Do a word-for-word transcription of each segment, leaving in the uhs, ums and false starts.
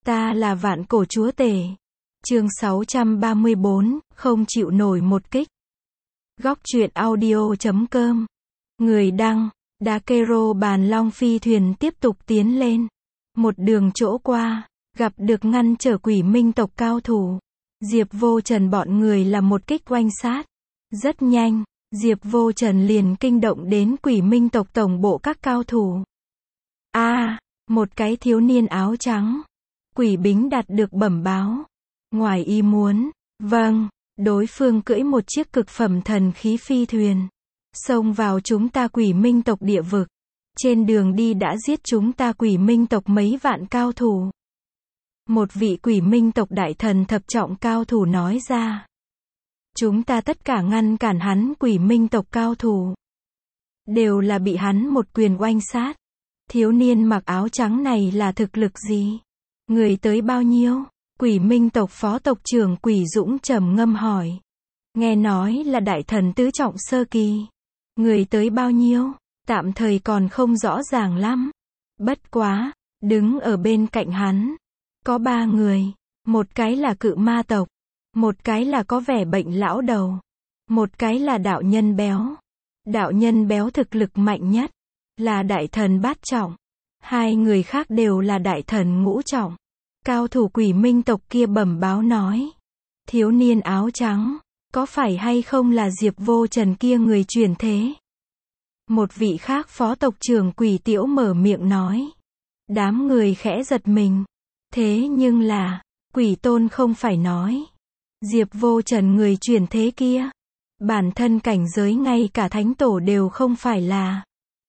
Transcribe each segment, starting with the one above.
Ta là vạn cổ chúa tể. Chương sáu trăm ba mươi bốn, không chịu nổi một kích. Góc truyện audio chấm com. Người đăng, Dakero bàn long phi thuyền tiếp tục tiến lên. Một đường chỗ qua, gặp được ngăn trở quỷ minh tộc cao thủ. Diệp Vô Trần bọn người là một kích oanh sát. Rất nhanh, Diệp Vô Trần liền kinh động đến quỷ minh tộc tổng bộ các cao thủ. A, à, một cái thiếu niên áo trắng. Quỷ bính đạt được bẩm báo. Ngoài ý muốn, vâng, đối phương cưỡi một chiếc cực phẩm thần khí phi thuyền. Xông vào chúng ta quỷ minh tộc địa vực. Trên đường đi đã giết chúng ta quỷ minh tộc mấy vạn cao thủ. Một vị quỷ minh tộc đại thần thập trọng cao thủ nói ra. Chúng ta tất cả ngăn cản hắn quỷ minh tộc cao thủ. Đều là bị hắn một quyền oanh sát. Thiếu niên mặc áo trắng này là thực lực gì? Người tới bao nhiêu? Quỷ minh tộc phó tộc trưởng Quỷ Dũng trầm ngâm hỏi. Nghe nói là đại thần tứ trọng sơ kỳ. Người tới bao nhiêu? Tạm thời còn không rõ ràng lắm. Bất quá, đứng ở bên cạnh hắn. Có ba người. Một cái là cự ma tộc. Một cái là có vẻ bệnh lão đầu. Một cái là đạo nhân béo. Đạo nhân béo thực lực mạnh nhất. Là đại thần bát trọng. Hai người khác đều là đại thần ngũ trọng. Cao thủ quỷ minh tộc kia bẩm báo nói. Thiếu niên áo trắng, có phải hay không là Diệp Vô Trần kia người truyền thế? Một vị khác phó tộc trưởng Quỷ Tiễu mở miệng nói. Đám người khẽ giật mình. Thế nhưng là, Quỷ Tôn không phải nói. Diệp Vô Trần người truyền thế kia. Bản thân cảnh giới ngay cả thánh tổ đều không phải là.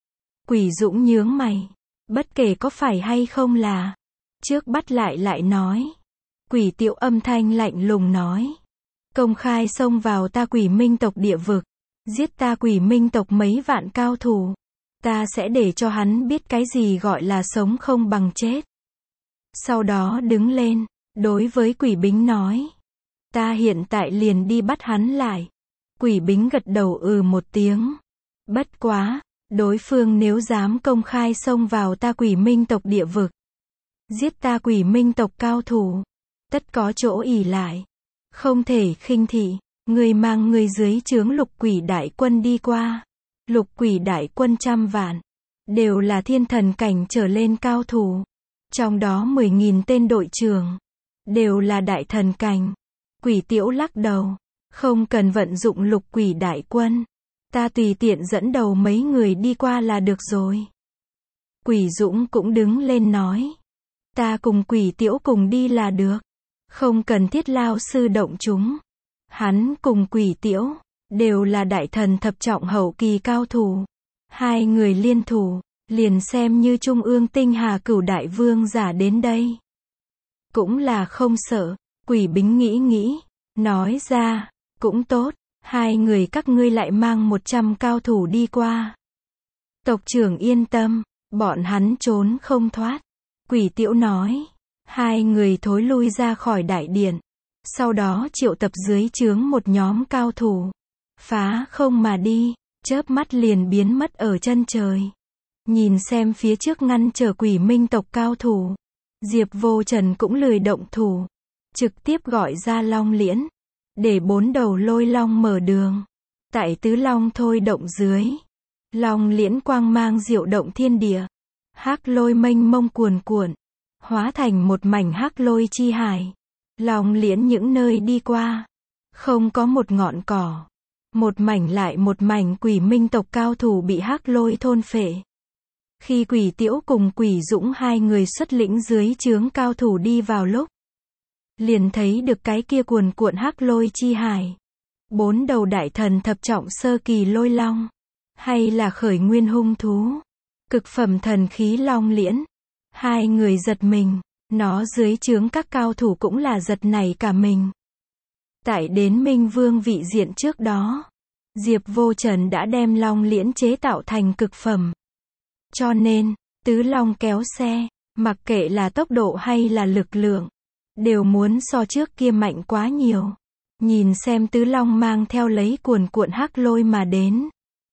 Quỷ Dũng nhướng mày. Bất kể có phải hay không là. Trước bắt lại lại nói. Quỷ Tiễu âm thanh lạnh lùng nói. Công khai xông vào ta quỷ minh tộc địa vực. Giết ta quỷ minh tộc mấy vạn cao thủ. Ta sẽ để cho hắn biết cái gì gọi là sống không bằng chết. Sau đó đứng lên, đối với quỷ bính nói. Ta hiện tại liền đi bắt hắn lại. Quỷ bính gật đầu ừ một tiếng. Bất quá, đối phương nếu dám công khai xông vào ta quỷ minh tộc địa vực. Giết ta quỷ minh tộc cao thủ. Tất có chỗ ỉ lại. Không thể khinh thị. Người mang người dưới trướng lục quỷ đại quân đi qua. Lục quỷ đại quân trăm vạn. Đều là thiên thần cảnh trở lên cao thủ. Trong đó mười nghìn tên đội trưởng. Đều là đại thần cảnh. Quỷ Tiễu lắc đầu. Không cần vận dụng lục quỷ đại quân. Ta tùy tiện dẫn đầu mấy người đi qua là được rồi. Quỷ Dũng cũng đứng lên nói. Ta cùng Quỷ Tiễu cùng đi là được. Không cần thiết lao sư động chúng. Hắn cùng Quỷ Tiễu, đều là đại thần thập trọng hậu kỳ cao thủ. Hai người liên thủ, liền xem như Trung ương tinh hà cửu đại vương giả đến đây. Cũng là không sợ, Quỷ bính nghĩ nghĩ, nói ra, cũng tốt, hai người các ngươi lại mang một trăm cao thủ đi qua. Tộc trưởng yên tâm, bọn hắn trốn không thoát. Quỷ Tiễu nói, hai người thối lui ra khỏi đại điện. Sau đó triệu tập dưới trướng một nhóm cao thủ. Phá không mà đi, chớp mắt liền biến mất ở chân trời. Nhìn xem phía trước ngăn trở quỷ minh tộc cao thủ. Diệp Vô Trần cũng lười động thủ. Trực tiếp gọi ra Long Liễn. Để bốn đầu lôi long mở đường. Tại tứ long thôi động dưới. Long Liễn quang mang diệu động thiên địa. Hắc lôi mênh mông cuồn cuộn. Hóa thành một mảnh hắc lôi chi hải. Long Liễn những nơi đi qua. Không có một ngọn cỏ. Một mảnh lại một mảnh quỷ minh tộc cao thủ bị hắc lôi thôn phệ. Khi Quỷ Tiễu cùng Quỷ Dũng hai người xuất lĩnh dưới trướng cao thủ đi vào lúc. Liền thấy được cái kia cuồn cuộn hắc lôi chi hải. Bốn đầu đại thần thập trọng sơ kỳ lôi long. Hay là khởi nguyên hung thú. Cực phẩm thần khí Long Liễn. Hai người giật mình. Nó dưới trướng các cao thủ cũng là giật nảy cả mình. Tại đến Minh Vương vị diện trước đó. Diệp Vô Trần đã đem Long Liễn chế tạo thành cực phẩm. Cho nên, tứ long kéo xe, mặc kệ là tốc độ hay là lực lượng. Đều muốn so trước kia mạnh quá nhiều. Nhìn xem tứ long mang theo lấy cuồn cuộn hắc lôi mà đến.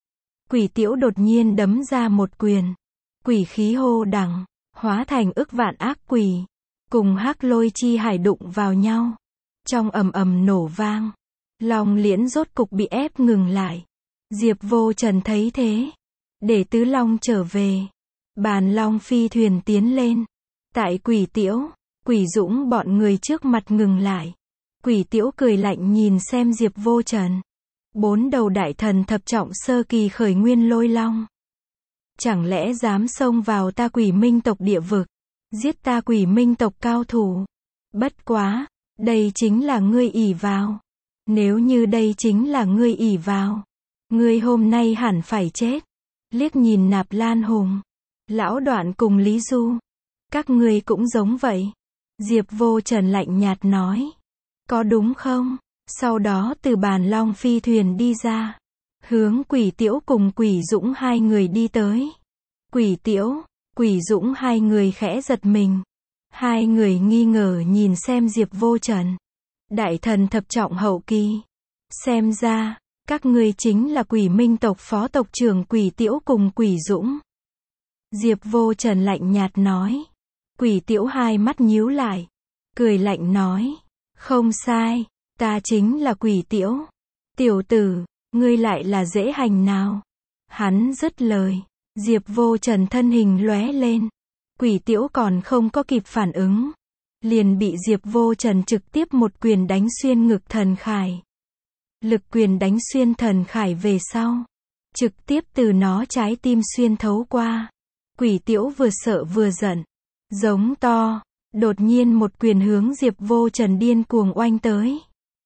Quỷ Tiễu đột nhiên đấm ra một quyền. Quỷ khí hô đằng. Hóa thành ức vạn ác quỷ. cùng Hắc Lôi Chi Hải đụng vào nhau. Trong ầm ầm nổ vang, Long Liễn rốt cục bị ép ngừng lại. Diệp Vô Trần thấy thế, để Tứ Long trở về. Bàn long phi thuyền tiến lên. Tại Quỷ Tiễu, Quỷ Dũng bọn người trước mặt ngừng lại. Quỷ Tiễu cười lạnh nhìn xem Diệp Vô Trần. Bốn đầu đại thần thập trọng sơ kỳ khởi nguyên lôi long. Chẳng lẽ dám xông vào ta Quỷ Minh tộc địa vực, giết ta Quỷ Minh tộc cao thủ? Bất quá, đây chính là ngươi ỷ vào. Nếu như đây chính là ngươi ỷ vào, ngươi hôm nay hẳn phải chết. Liếc nhìn Nạp Lan Hùng, Lão Đoạn cùng Lý Du, các ngươi cũng giống vậy. Diệp Vô Trần lạnh nhạt nói, có đúng không? Sau đó từ bàn long phi thuyền đi ra, hướng Quỷ Tiễu cùng Quỷ Dũng hai người đi tới. Quỷ Tiễu, Quỷ Dũng hai người khẽ giật mình. Hai người nghi ngờ nhìn xem Diệp Vô Trần. Đại thần thập trọng hậu kỳ. Xem ra, các ngươi chính là Quỷ Minh tộc phó tộc trưởng Quỷ Tiễu cùng Quỷ Dũng. Diệp Vô Trần lạnh nhạt nói. Quỷ Tiễu hai mắt nhíu lại, cười lạnh nói, không sai, ta chính là Quỷ Tiễu. Tiểu tử, ngươi lại là dễ hành nào? Hắn dứt lời, Diệp Vô Trần thân hình lóe lên. Quỷ Tiễu còn không có kịp phản ứng, liền bị Diệp Vô Trần trực tiếp một quyền đánh xuyên ngực thần khải. Lực quyền đánh xuyên thần khải về sau, trực tiếp từ nó trái tim xuyên thấu qua. Quỷ Tiễu vừa sợ vừa giận, giống to, đột nhiên một quyền hướng Diệp Vô Trần điên cuồng oanh tới.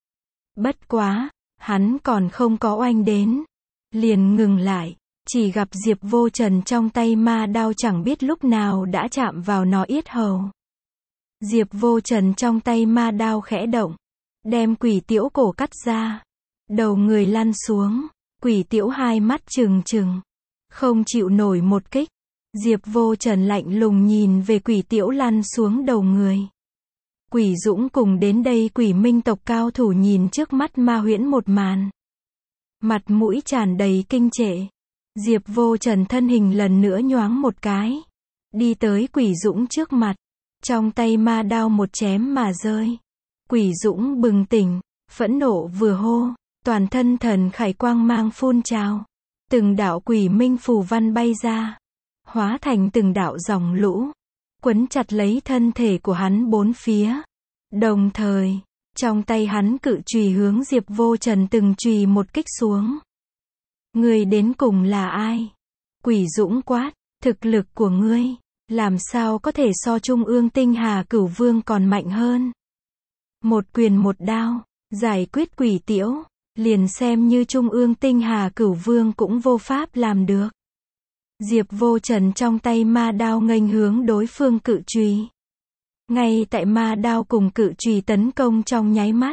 Bất quá, hắn còn không có oanh đến, liền ngừng lại, chỉ gặp Diệp Vô Trần trong tay ma đao chẳng biết lúc nào đã chạm vào nó yết hầu. Diệp Vô Trần trong tay ma đao khẽ động, đem Quỷ Tiễu cổ cắt ra, đầu người lăn xuống. Quỷ Tiễu hai mắt trừng trừng, không chịu nổi một kích. Diệp Vô Trần lạnh lùng nhìn về Quỷ Tiễu lăn xuống đầu người. Quỷ Dũng cùng đến đây Quỷ Minh tộc cao thủ nhìn trước mắt ma huyễn một màn, mặt mũi tràn đầy kinh trệ. Diệp Vô Trần thân hình lần nữa nhoáng một cái, đi tới Quỷ Dũng trước mặt, trong tay ma đao một chém mà rơi. Quỷ Dũng bừng tỉnh, phẫn nộ vừa hô, toàn thân thần khải quang mang phun trào, từng đạo quỷ minh phù văn bay ra, hóa thành từng đạo dòng lũ, quấn chặt lấy thân thể của hắn bốn phía. Đồng thời, trong tay hắn cự chùy hướng Diệp Vô Trần từng chùy một kích xuống. Ngươi đến cùng là ai? Quỷ Dũng quát, thực lực của ngươi, làm sao có thể so Trung ương Tinh Hà Cửu Vương còn mạnh hơn? Một quyền một đao, giải quyết Quỷ Tiễu, liền xem như Trung ương Tinh Hà Cửu Vương cũng vô pháp làm được. Diệp Vô Trần trong tay ma đao nghênh hướng đối phương cự chùy. Ngay tại ma đao cùng cự chùy tấn công trong nháy mắt,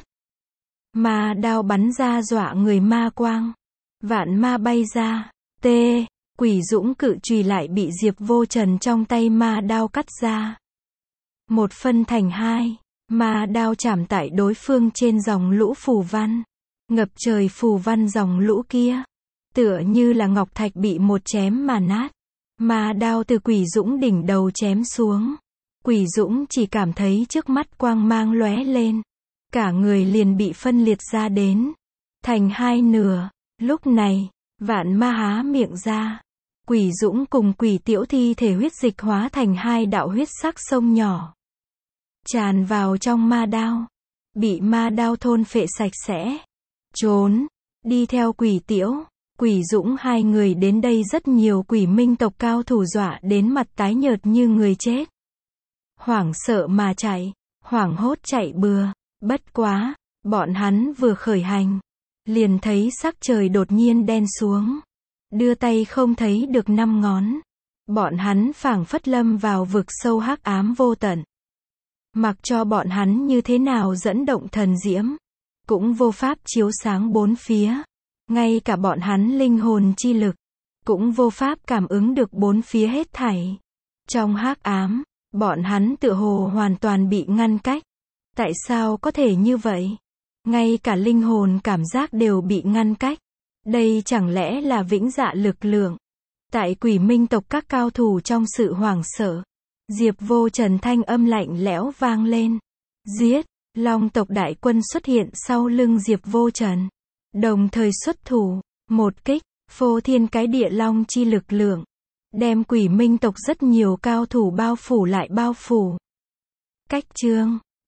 ma đao bắn ra dọa người ma quang, vạn ma bay ra. T. Quỷ Dũng cự chùy lại bị Diệp Vô Trần trong tay ma đao cắt ra, một phân thành hai. Ma đao chạm tại đối phương trên dòng lũ phù văn, ngập trời phù văn dòng lũ kia, tựa như là ngọc thạch bị một chém mà nát. Ma đao từ Quỷ Dũng đỉnh đầu chém xuống. Quỷ Dũng chỉ cảm thấy trước mắt quang mang lóe lên, cả người liền bị phân liệt ra đến, thành hai nửa. Lúc này, vạn ma há miệng ra. Quỷ Dũng cùng Quỷ Tiễu thi thể huyết dịch hóa thành hai đạo huyết sắc sông nhỏ, tràn vào trong ma đao, bị ma đao thôn phệ sạch sẽ. Trốn, đi theo Quỷ Tiễu, Quỷ Dũng hai người đến đây rất nhiều Quỷ Minh tộc cao thủ dọa đến mặt tái nhợt như người chết. Hoảng sợ mà chạy, hoảng hốt chạy bừa. Bất quá, bọn hắn vừa khởi hành, liền thấy sắc trời đột nhiên đen xuống, đưa tay không thấy được năm ngón. Bọn hắn phảng phất lâm vào vực sâu hắc ám vô tận. Mặc cho bọn hắn như thế nào dẫn động thần diễm, cũng vô pháp chiếu sáng bốn phía. Ngay cả bọn hắn linh hồn chi lực, cũng vô pháp cảm ứng được bốn phía hết thảy. Trong hắc ám, bọn hắn tựa hồ hoàn toàn bị ngăn cách. Tại sao có thể như vậy? Ngay cả linh hồn cảm giác đều bị ngăn cách. Đây chẳng lẽ là vĩnh dạ lực lượng? Tại Quỷ Minh tộc các cao thủ trong sự hoảng sợ, Diệp Vô Trần thanh âm lạnh lẽo vang lên. Giết! Long tộc đại quân xuất hiện sau lưng Diệp Vô Trần. Đồng thời xuất thủ. Một kích, phô thiên cái địa long chi lực lượng. Đem Quỷ Minh tộc rất nhiều cao thủ bao phủ lại bao phủ. Cách chương